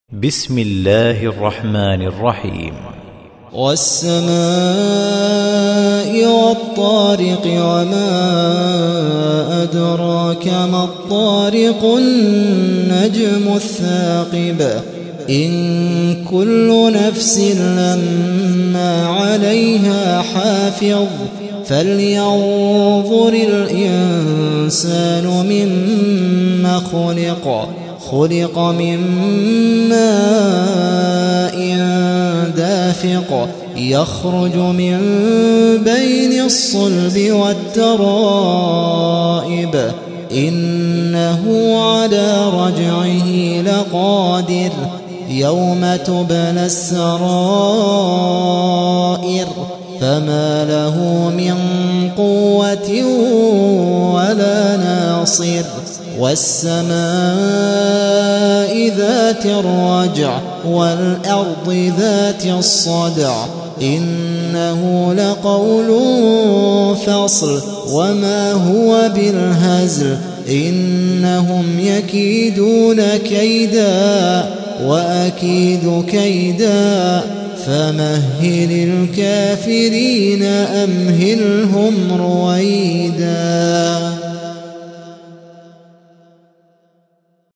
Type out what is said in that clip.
بسم الله الرحمن الرحيم. والسماء والطارق وما أدراك ما الطارق النجم الثاقب إن كل نفس لما عليها حافظ فلينظر الإنسان مما خلق من ماء دافق يخرج من بين الصلب والترائب إنه على رجعه لقادر يوم تبلى السرائر فما له من قوة ولا ناصر والسماء ذات الرجع والأرض ذات الصدع إنه لقول فصل وما هو بالهزل إنهم يكيدون كيدا وأكيد كيدا فمهل الكافرين أمهلهم رويدا.